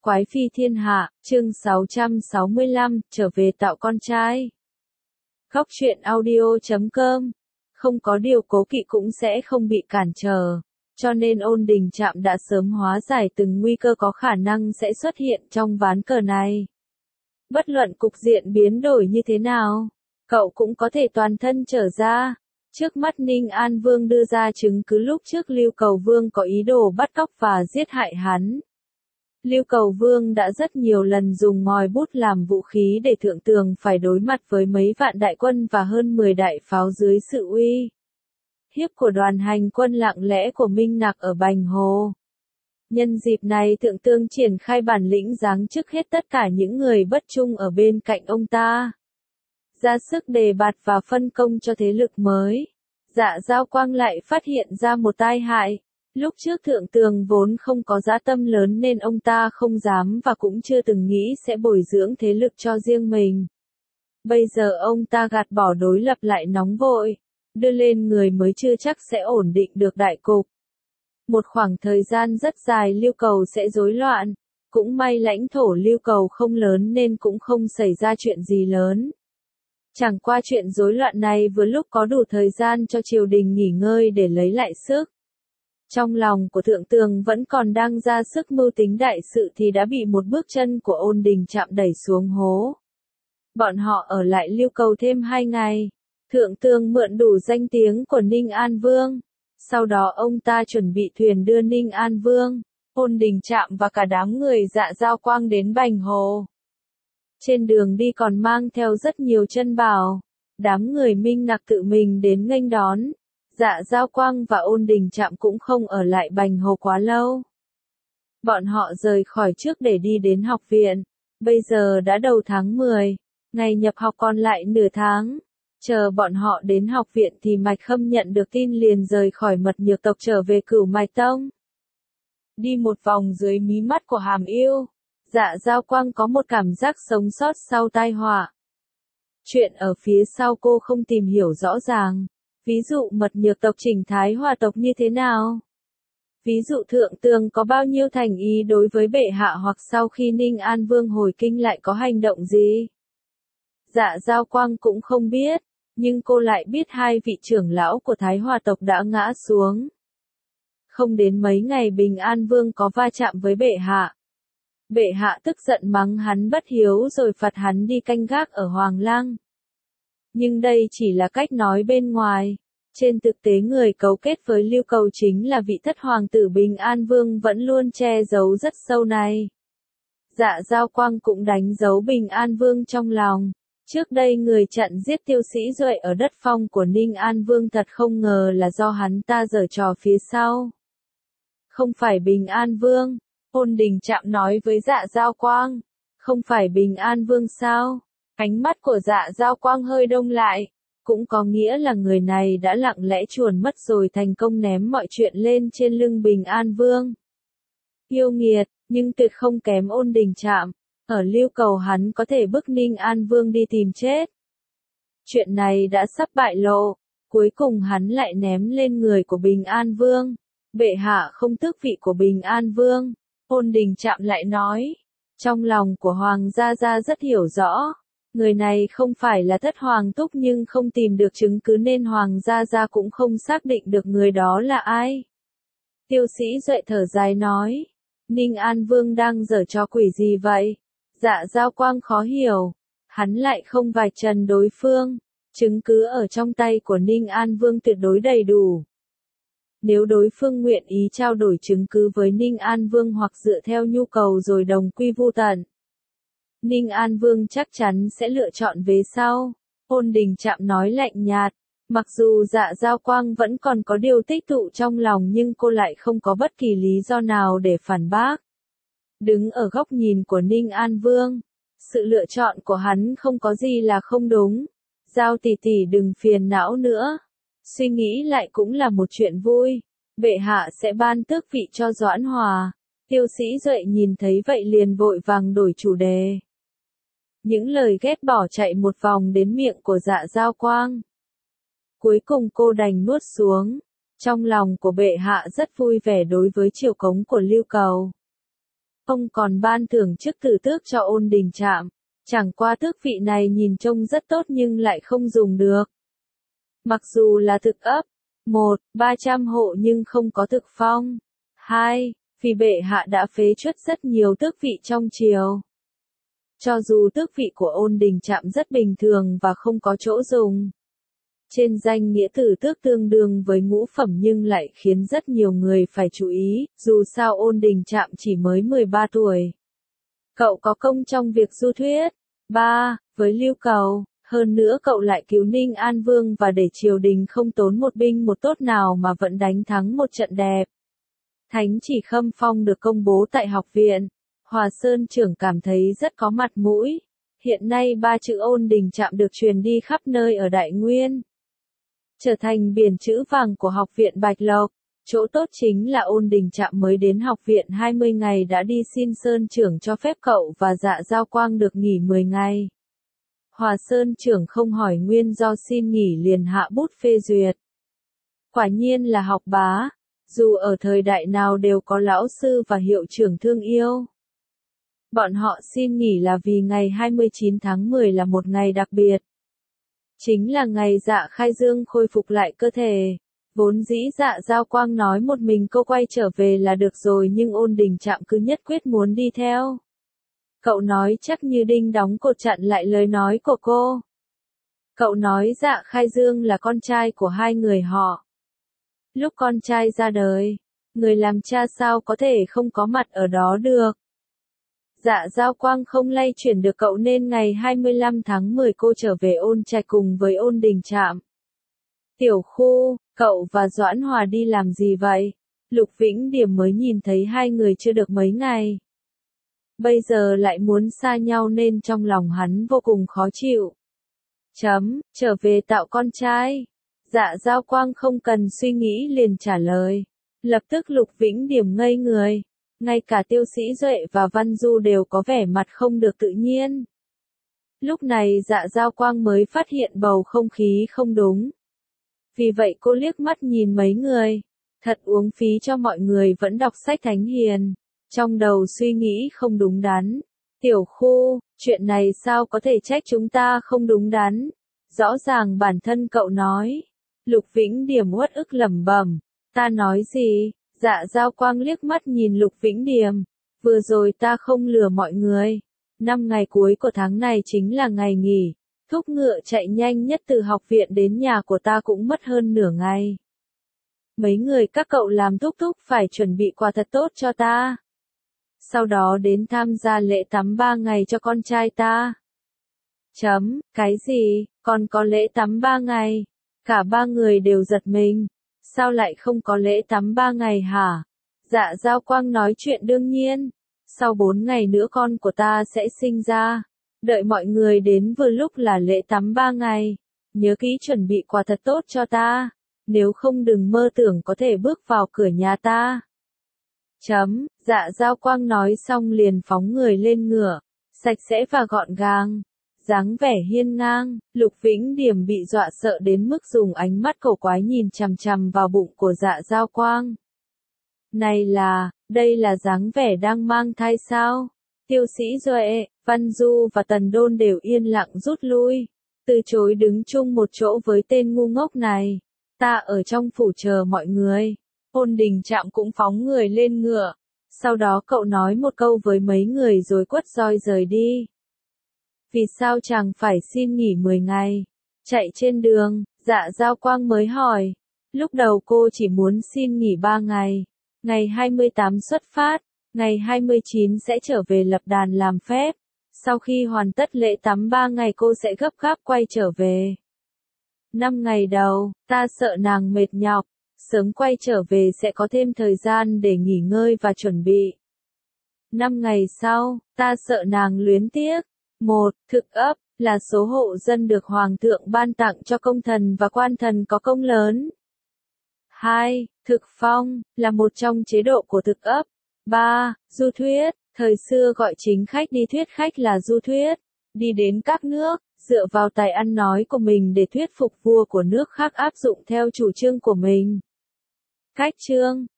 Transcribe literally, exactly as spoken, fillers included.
Quái phi thiên hạ, chương sáu trăm sáu mươi lăm, trở về tạo con trai. Góc truyện audio chấm com. Không có điều cố kỵ cũng sẽ không bị cản trở, cho nên Ôn Đình Trạm đã sớm hóa giải từng nguy cơ có khả năng sẽ xuất hiện trong ván cờ này. Bất luận cục diện biến đổi như thế nào, cậu cũng có thể toàn thân trở ra. Trước mắt Ninh An Vương đưa ra chứng cứ lúc trước Lưu Cầu Vương có ý đồ bắt cóc và giết hại hắn. Lưu Cầu Vương đã rất nhiều lần dùng ngòi bút làm vũ khí để Thượng Tường phải đối mặt với mấy vạn đại quân và hơn mười đại pháo dưới sự uy hiếp của đoàn hành quân lặng lẽ của Minh Nặc ở Bành Hồ. Nhân dịp này Thượng Tường triển khai bản lĩnh giáng chức hết tất cả những người bất trung ở bên cạnh ông ta, ra sức đề bạt và phân công cho thế lực mới. Dạ Giao Quang lại phát hiện ra một tai hại. Lúc trước Thượng Tường vốn không có dã tâm lớn nên ông ta không dám và cũng chưa từng nghĩ sẽ bồi dưỡng thế lực cho riêng mình. Bây giờ ông ta gạt bỏ đối lập lại nóng vội, đưa lên người mới chưa chắc sẽ ổn định được đại cục. Một khoảng thời gian rất dài Lưu Cầu sẽ rối loạn, cũng may lãnh thổ Lưu Cầu không lớn nên cũng không xảy ra chuyện gì lớn. Chẳng qua chuyện rối loạn này vừa lúc có đủ thời gian cho triều đình nghỉ ngơi để lấy lại sức. Trong lòng của Thượng Tường vẫn còn đang ra sức mưu tính đại sự thì đã bị một bước chân của Ôn Đình Trạm đẩy xuống hố. Bọn họ ở lại Lưu Cầu thêm hai ngày. Thượng Tường mượn đủ danh tiếng của Ninh An Vương. Sau đó ông ta chuẩn bị thuyền đưa Ninh An Vương, Ôn Đình Trạm và cả đám người Dạ Giao Quang đến Bành Hồ. Trên đường đi còn mang theo rất nhiều chân bảo. Đám người Minh Nặc tự mình đến nghênh đón. Dạ Giao Quang và Ôn Đình Trạm cũng không ở lại Bành Hồ quá lâu. Bọn họ rời khỏi trước để đi đến học viện. Bây giờ đã đầu tháng mười, ngày nhập học còn lại nửa tháng. Chờ bọn họ đến học viện thì Mạch Khâm nhận được tin liền rời khỏi Mật Nhược tộc trở về Cửu Mạch Tông. Đi một vòng dưới mí mắt của Hàm Yêu, Dạ Giao Quang có một cảm giác sống sót sau tai họa. Chuyện ở phía sau cô không tìm hiểu rõ ràng. Ví dụ Mật Nhược tộc Chỉnh Thái Hòa tộc như thế nào? Ví dụ Thượng Tường có bao nhiêu thành ý đối với bệ hạ hoặc sau khi Ninh An Vương hồi kinh lại có hành động gì? Dạ Giao Quang cũng không biết, nhưng cô lại biết hai vị trưởng lão của Thái Hòa tộc đã ngã xuống. Không đến mấy ngày Bình An Vương có va chạm với bệ hạ. Bệ hạ tức giận mắng hắn bất hiếu rồi phạt hắn đi canh gác ở Hoàng Lăng. Nhưng đây chỉ là cách nói bên ngoài. Trên thực tế người cấu kết với Lưu Cầu chính là vị thất hoàng tử Bình An Vương vẫn luôn che giấu rất sâu này. Dạ Giao Quang cũng đánh dấu Bình An Vương trong lòng. Trước đây người chặn giết Tiêu Sĩ Duệ ở đất phong của Ninh An Vương thật không ngờ là do hắn ta giở trò phía sau. Không phải Bình An Vương, Ôn Đình Trạm nói với Dạ Giao Quang. Không phải Bình An Vương sao? Ánh mắt của Dạ Giao Quang hơi đông lại, cũng có nghĩa là người này đã lặng lẽ chuồn mất rồi thành công ném mọi chuyện lên trên lưng Bình An Vương. Yêu nghiệt, nhưng tuyệt không kém Ôn Đình Trạm. Ở Lưu Cầu hắn có thể bức Ninh An Vương đi tìm chết. Chuyện này đã sắp bại lộ, cuối cùng hắn lại ném lên người của Bình An Vương. Bệ hạ không tước vị của Bình An Vương. Ôn Đình Trạm lại nói. Trong lòng của Hoàng gia gia rất hiểu rõ. Người này không phải là thất hoàng túc nhưng không tìm được chứng cứ nên Hoàng gia gia cũng không xác định được người đó là ai. Tiêu Sĩ Duệ thở dài nói. Ninh An Vương đang giở trò quỷ gì vậy? Dạ Giao Quang khó hiểu. Hắn lại không vạch trần đối phương. Chứng cứ ở trong tay của Ninh An Vương tuyệt đối đầy đủ. Nếu đối phương nguyện ý trao đổi chứng cứ với Ninh An Vương hoặc dựa theo nhu cầu rồi đồng quy vu tận, Ninh An Vương chắc chắn sẽ lựa chọn vế sau. Ôn Đình Trạm nói lạnh nhạt. Mặc dù Dạ Giao Quang vẫn còn có điều tích tụ trong lòng nhưng cô lại không có bất kỳ lý do nào để phản bác. Đứng ở góc nhìn của Ninh An Vương, sự lựa chọn của hắn không có gì là không đúng. Giao tỷ tỷ đừng phiền não nữa. Suy nghĩ lại cũng là một chuyện vui. Bệ hạ sẽ ban tước vị cho Doãn Hòa. Tiêu Sĩ Duệ nhìn thấy vậy liền vội vàng đổi chủ đề. Những lời ghét bỏ chạy một vòng đến miệng của Dạ Giao Quang. Cuối cùng cô đành nuốt xuống. Trong lòng của bệ hạ rất vui vẻ đối với triều cống của Lưu Cầu. Ông còn ban thưởng chức tử tước cho Ôn Đình Trạm. Chẳng qua tước vị này nhìn trông rất tốt nhưng lại không dùng được. Mặc dù là thực ấp, một, ba trăm hộ nhưng không có thực phong. Hai, vì bệ hạ đã phế truất rất nhiều tước vị trong triều. Cho dù tước vị của Ôn Đình Trạm rất bình thường và không có chỗ dùng. Trên danh nghĩa tử tước tương đương với ngũ phẩm nhưng lại khiến rất nhiều người phải chú ý, dù sao Ôn Đình Trạm chỉ mới mười ba tuổi. Cậu có công trong việc du thuyết. ba. Với Lưu Cầu, hơn nữa cậu lại cứu Ninh An Vương và để triều đình không tốn một binh một tốt nào mà vẫn đánh thắng một trận đẹp. Thánh chỉ khâm phong được công bố tại học viện. Hòa Sơn trưởng cảm thấy rất có mặt mũi. Hiện nay ba chữ Ôn Đình Trạm được truyền đi khắp nơi ở Đại Nguyên. Trở thành biển chữ vàng của học viện Bạch Lộc. Chỗ tốt chính là Ôn Đình Trạm mới đến học viện hai mươi ngày đã đi xin Sơn trưởng cho phép cậu và Dạ Giao Quang được nghỉ mười ngày. Hòa Sơn trưởng không hỏi nguyên do xin nghỉ liền hạ bút phê duyệt. Quả nhiên là học bá, dù ở thời đại nào đều có lão sư và hiệu trưởng thương yêu. Bọn họ xin nghỉ là vì ngày hai mươi chín tháng mười là một ngày đặc biệt. Chính là ngày Dạ Khai Dương khôi phục lại cơ thể. Vốn dĩ Dạ Giao Quang nói một mình cô quay trở về là được rồi nhưng Ôn Đình Trạm cứ nhất quyết muốn đi theo. Cậu nói chắc như đinh đóng cột chặn lại lời nói của cô. Cậu nói Dạ Khai Dương là con trai của hai người họ. Lúc con trai ra đời, người làm cha sao có thể không có mặt ở đó được. Dạ Giao Quang không lay chuyển được cậu nên ngày hai mươi lăm tháng mười cô trở về Ôn Trạch cùng với Ôn Đình Trạm. Tiểu Khu, cậu và Doãn Hòa đi làm gì vậy? Lục Vĩnh Điểm mới nhìn thấy hai người chưa được mấy ngày. Bây giờ lại muốn xa nhau nên trong lòng hắn vô cùng khó chịu. Chấm, trở về tạo con trai. Dạ Giao Quang không cần suy nghĩ liền trả lời. Lập tức Lục Vĩnh Điểm ngây người. Ngay cả Tiêu Sĩ Duệ và Văn Du đều có vẻ mặt không được tự nhiên. Lúc này Dạ Giao Quang mới phát hiện bầu không khí không đúng. Vì vậy cô liếc mắt nhìn mấy người. Thật uống phí cho mọi người vẫn đọc sách thánh hiền. Trong đầu suy nghĩ không đúng đắn. Tiểu Khu, chuyện này sao có thể trách chúng ta không đúng đắn. Rõ ràng bản thân cậu nói. Lục Vĩnh Điểm uất ức lẩm bẩm. Ta nói gì? Dạ Giao Quang liếc mắt nhìn Lục Vĩnh Điểm. Vừa rồi ta không lừa mọi người. Năm ngày cuối của tháng này chính là ngày nghỉ. Thúc ngựa chạy nhanh nhất từ học viện đến nhà của ta cũng mất hơn nửa ngày. Mấy người các cậu làm thúc thúc phải chuẩn bị quà thật tốt cho ta. Sau đó đến tham gia lễ tắm ba ngày cho con trai ta. Chấm, cái gì, còn có lễ tắm ba ngày? Cả ba người đều giật mình. Sao lại không có lễ tắm ba ngày hả? Dạ Giao Quang nói chuyện đương nhiên. Sau bốn ngày nữa con của ta sẽ sinh ra. Đợi mọi người đến vừa lúc là lễ tắm ba ngày. Nhớ kỹ chuẩn bị quà thật tốt cho ta. Nếu không đừng mơ tưởng có thể bước vào cửa nhà ta. Chấm, Dạ Giao Quang nói xong liền phóng người lên ngựa. Sạch sẽ và gọn gàng. Dáng vẻ hiên ngang, Lục Vĩnh Điểm bị dọa sợ đến mức dùng ánh mắt cổ quái nhìn chằm chằm vào bụng của Dạ Giao Quang. Này là, đây là dáng vẻ đang mang thai sao? Tiêu Sĩ Duệ, Văn Du và Tần Đôn đều yên lặng rút lui, từ chối đứng chung một chỗ với tên ngu ngốc này. Ta ở trong phủ chờ mọi người. Ôn Đình Trạm cũng phóng người lên ngựa. Sau đó cậu nói một câu với mấy người rồi quất roi rời đi. Vì sao chàng phải xin nghỉ mười ngày? Chạy trên đường, Dạ Giao Quang mới hỏi. Lúc đầu cô chỉ muốn xin nghỉ ba ngày. Ngày hai mươi tám xuất phát, ngày hai mươi chín sẽ trở về lập đàn làm phép. Sau khi hoàn tất lễ tắm ba ngày cô sẽ gấp gáp quay trở về. Năm ngày đầu, ta sợ nàng mệt nhọc. Sớm quay trở về sẽ có thêm thời gian để nghỉ ngơi và chuẩn bị. Năm ngày sau, ta sợ nàng luyến tiếc. Một, thực ấp, là số hộ dân được Hoàng thượng ban tặng cho công thần và quan thần có công lớn. Hai, thực phong, là một trong chế độ của thực ấp. Ba, du thuyết, thời xưa gọi chính khách đi thuyết khách là du thuyết. Đi đến các nước, dựa vào tài ăn nói của mình để thuyết phục vua của nước khác áp dụng theo chủ trương của mình. Cách chương